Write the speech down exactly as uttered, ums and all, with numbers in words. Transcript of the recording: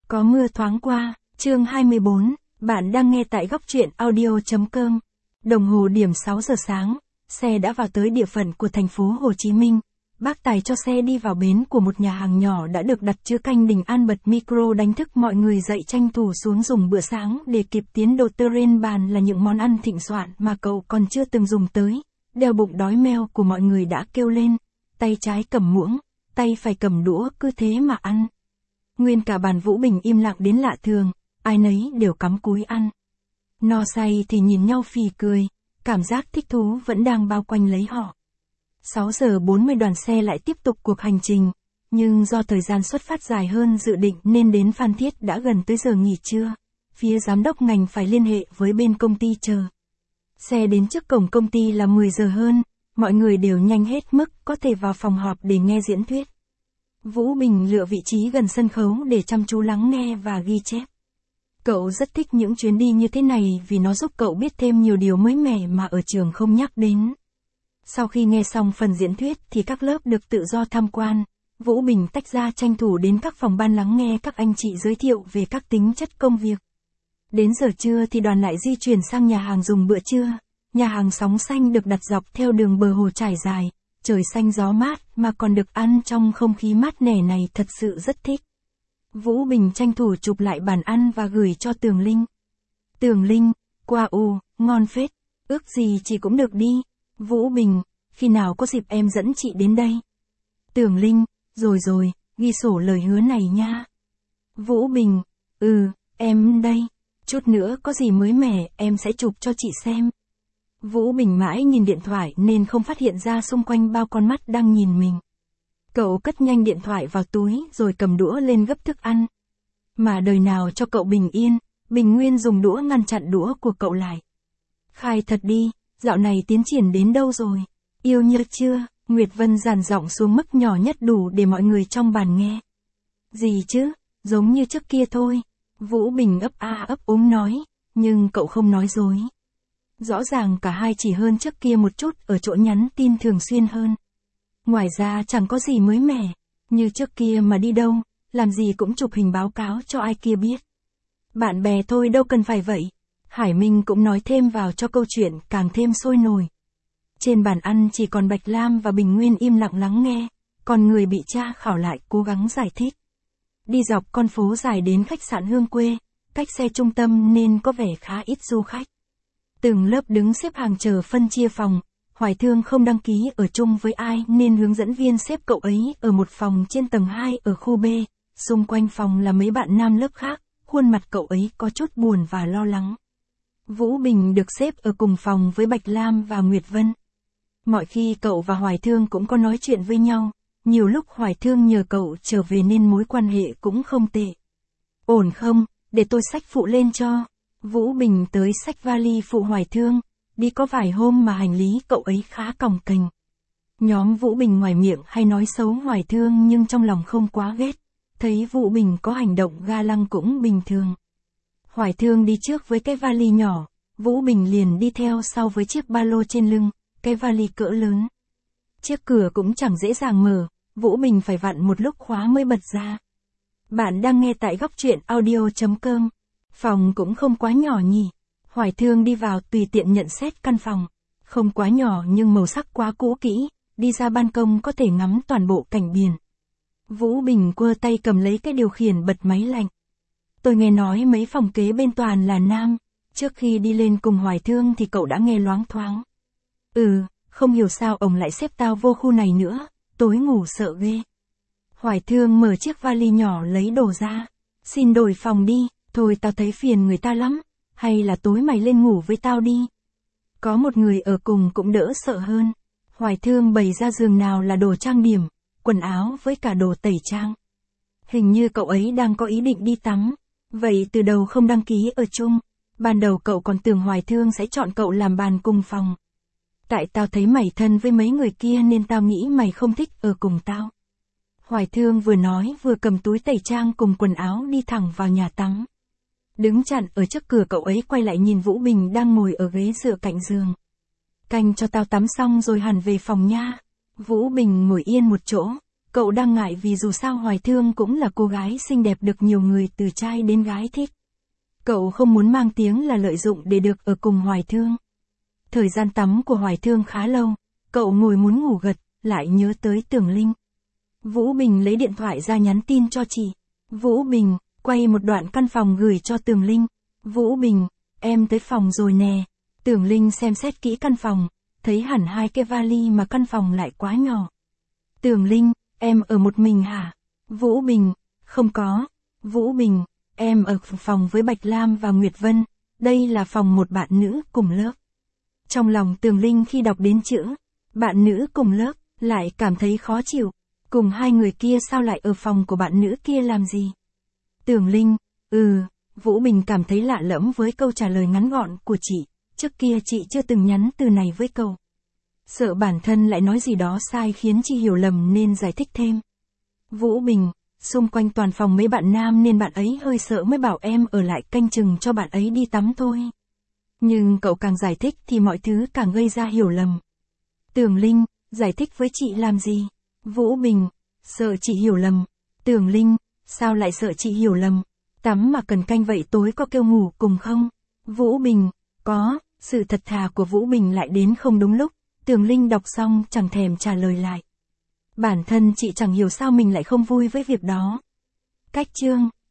Có mưa thoáng qua, chương hai mươi bốn, bạn đang nghe tại góc truyện audio.com. Đồng hồ điểm sáu giờ sáng, xe đã vào tới địa phận của thành phố Hồ Chí Minh. Bác tài cho xe đi vào bến của một nhà hàng nhỏ đã được đặt chứa canh Đình An bật micro đánh thức mọi người dậy tranh thủ xuống dùng bữa sáng để kịp tiến độ. Trên bàn là những món ăn thịnh soạn mà cậu còn chưa từng dùng tới. Đeo bụng đói meo của mọi người đã kêu lên, tay trái cầm muỗng, tay phải cầm đũa, cứ thế mà ăn. Nguyên cả bàn Vũ Bình im lặng đến lạ thường, ai nấy đều cắm cúi ăn. No say thì nhìn nhau phì cười, cảm giác thích thú vẫn đang bao quanh lấy họ. sáu giờ bốn mươi đoàn xe lại tiếp tục cuộc hành trình, nhưng do thời gian xuất phát dài hơn dự định nên đến Phan Thiết đã gần tới giờ nghỉ trưa. Phía giám đốc ngành phải liên hệ với bên công ty chờ. Xe đến trước cổng công ty là mười giờ hơn, mọi người đều nhanh hết mức có thể vào phòng họp để nghe diễn thuyết. Vũ Bình lựa vị trí gần sân khấu để chăm chú lắng nghe và ghi chép. Cậu rất thích những chuyến đi như thế này vì nó giúp cậu biết thêm nhiều điều mới mẻ mà ở trường không nhắc đến. Sau khi nghe xong phần diễn thuyết thì các lớp được tự do tham quan. Vũ Bình tách ra tranh thủ đến các phòng ban lắng nghe các anh chị giới thiệu về các tính chất công việc. Đến giờ trưa thì đoàn lại di chuyển sang nhà hàng dùng bữa trưa. Nhà hàng Sóng Xanh được đặt dọc theo đường bờ hồ trải dài, trời xanh gió mát mà còn được ăn trong không khí mát mẻ này thật sự rất thích. Vũ Bình tranh thủ chụp lại bàn ăn và gửi cho Tường Linh. Tường Linh, qua u, ngon phết, ước gì chị cũng được đi. Vũ Bình, khi nào có dịp em dẫn chị đến đây. Tường Linh, rồi rồi, ghi sổ lời hứa này nha. Vũ Bình, ừ, em đây, chút nữa có gì mới mẻ em sẽ chụp cho chị xem. Vũ Bình mãi nhìn điện thoại nên không phát hiện ra xung quanh bao con mắt đang nhìn mình. Cậu cất nhanh điện thoại vào túi rồi cầm đũa lên gấp thức ăn. Mà đời nào cho cậu bình yên, Bình Nguyên dùng đũa ngăn chặn đũa của cậu lại. Khai thật đi, dạo này tiến triển đến đâu rồi? Yêu nhớ chưa? Nguyệt Vân dàn giọng xuống mức nhỏ nhất đủ để mọi người trong bàn nghe. Gì chứ, giống như trước kia thôi. Vũ Bình ấp a ấp úng nói, nhưng cậu không nói dối. Rõ ràng cả hai chỉ hơn trước kia một chút ở chỗ nhắn tin thường xuyên hơn. Ngoài ra chẳng có gì mới mẻ, như trước kia mà đi đâu, làm gì cũng chụp hình báo cáo cho ai kia biết. Bạn bè thôi đâu cần phải vậy. Hải Minh cũng nói thêm vào cho câu chuyện càng thêm sôi nổi. Trên bàn ăn chỉ còn Bạch Lam và Bình Nguyên im lặng lắng nghe, còn người bị tra khảo lại cố gắng giải thích. Đi dọc con phố dài đến khách sạn Hương Quê, cách xe trung tâm nên có vẻ khá ít du khách. Từng lớp đứng xếp hàng chờ phân chia phòng. Hoài Thương không đăng ký ở chung với ai nên hướng dẫn viên xếp cậu ấy ở một phòng trên tầng hai ở khu B, xung quanh phòng là mấy bạn nam lớp khác, khuôn mặt cậu ấy có chút buồn và lo lắng. Vũ Bình được xếp ở cùng phòng với Bạch Lam và Nguyệt Vân. Mọi khi cậu và Hoài Thương cũng có nói chuyện với nhau, nhiều lúc Hoài Thương nhờ cậu trở về nên mối quan hệ cũng không tệ. Ổn không, để tôi xách phụ lên cho. Vũ Bình tới xách vali phụ Hoài Thương. Đi có vài hôm mà hành lý cậu ấy khá còng kềnh. Nhóm Vũ Bình ngoài miệng hay nói xấu Hoài Thương nhưng trong lòng không quá ghét. Thấy Vũ Bình có hành động ga lăng cũng bình thường. Hoài Thương đi trước với cái vali nhỏ, Vũ Bình liền đi theo sau với chiếc ba lô trên lưng, cái vali cỡ lớn. Chiếc cửa cũng chẳng dễ dàng mở, Vũ Bình phải vặn một lúc khóa mới bật ra. Bạn đang nghe tại góc truyện audio.com. Phòng cũng không quá nhỏ nhỉ. Hoài Thương đi vào tùy tiện nhận xét căn phòng. Không quá nhỏ nhưng màu sắc quá cũ kỹ, đi ra ban công có thể ngắm toàn bộ cảnh biển. Vũ Bình quơ tay cầm lấy cái điều khiển bật máy lạnh. Tôi nghe nói mấy phòng kế bên toàn là nam, trước khi đi lên cùng Hoài Thương thì cậu đã nghe loáng thoáng. Ừ, không hiểu sao ông lại xếp tao vô khu này nữa, tối ngủ sợ ghê. Hoài Thương mở chiếc vali nhỏ lấy đồ ra. Xin đổi phòng đi, thôi tao thấy phiền người ta lắm. Hay là tối mày lên ngủ với tao đi. Có một người ở cùng cũng đỡ sợ hơn. Hoài Thương bày ra giường nào là đồ trang điểm, quần áo với cả đồ tẩy trang. Hình như cậu ấy đang có ý định đi tắm. Vậy từ đầu không đăng ký ở chung. Ban đầu cậu còn tưởng Hoài Thương sẽ chọn cậu làm bàn cùng phòng. Tại tao thấy mày thân với mấy người kia nên tao nghĩ mày không thích ở cùng tao. Hoài Thương vừa nói vừa cầm túi tẩy trang cùng quần áo đi thẳng vào nhà tắm. Đứng chặn ở trước cửa cậu ấy quay lại nhìn Vũ Bình đang ngồi ở ghế dựa cạnh giường. Canh cho tao tắm xong rồi hẳn về phòng nha. Vũ Bình ngồi yên một chỗ, Cậu đang ngại vì dù sao Hoài Thương cũng là cô gái xinh đẹp được nhiều người từ trai đến gái thích. Cậu không muốn mang tiếng là lợi dụng để được ở cùng Hoài Thương. Thời gian tắm của Hoài Thương khá lâu, cậu ngồi muốn ngủ gật, lại nhớ tới Tưởng Linh. Vũ Bình lấy điện thoại ra nhắn tin cho chị. Vũ Bình, quay một đoạn căn phòng gửi cho Tường Linh. Vũ Bình, em tới phòng rồi nè. Tưởng Linh xem xét kỹ căn phòng, thấy hẳn hai cái vali mà căn phòng lại quá nhỏ. Tưởng Linh, em ở một mình hả? Vũ Bình, không có. Vũ Bình, em ở phòng với Bạch Lam và Nguyệt Vân, đây là phòng một bạn nữ cùng lớp. Trong lòng Tường Linh khi đọc đến chữ bạn nữ cùng lớp, lại cảm thấy khó chịu. Cùng hai người kia sao lại ở phòng của bạn nữ kia làm gì? Tường Linh, ừ, Vũ Bình cảm thấy lạ lẫm với câu trả lời ngắn gọn của chị, trước kia chị chưa từng nhắn từ này với cậu. Sợ bản thân lại nói gì đó sai khiến chị hiểu lầm nên giải thích thêm. Vũ Bình, xung quanh toàn phòng mấy bạn nam nên bạn ấy hơi sợ mới bảo em ở lại canh chừng cho bạn ấy đi tắm thôi. Nhưng cậu càng giải thích thì mọi thứ càng gây ra hiểu lầm. Tường Linh, giải thích với chị làm gì? Vũ Bình, sợ chị hiểu lầm. Tường Linh, sao lại sợ chị hiểu lầm? Tắm mà cần canh vậy tối có kêu ngủ cùng không? Vũ Bình, có. Sự thật thà của Vũ Bình lại đến không đúng lúc. Tường Linh đọc xong chẳng thèm trả lời lại. Bản thân chị chẳng hiểu sao mình lại không vui với việc đó. Cách chương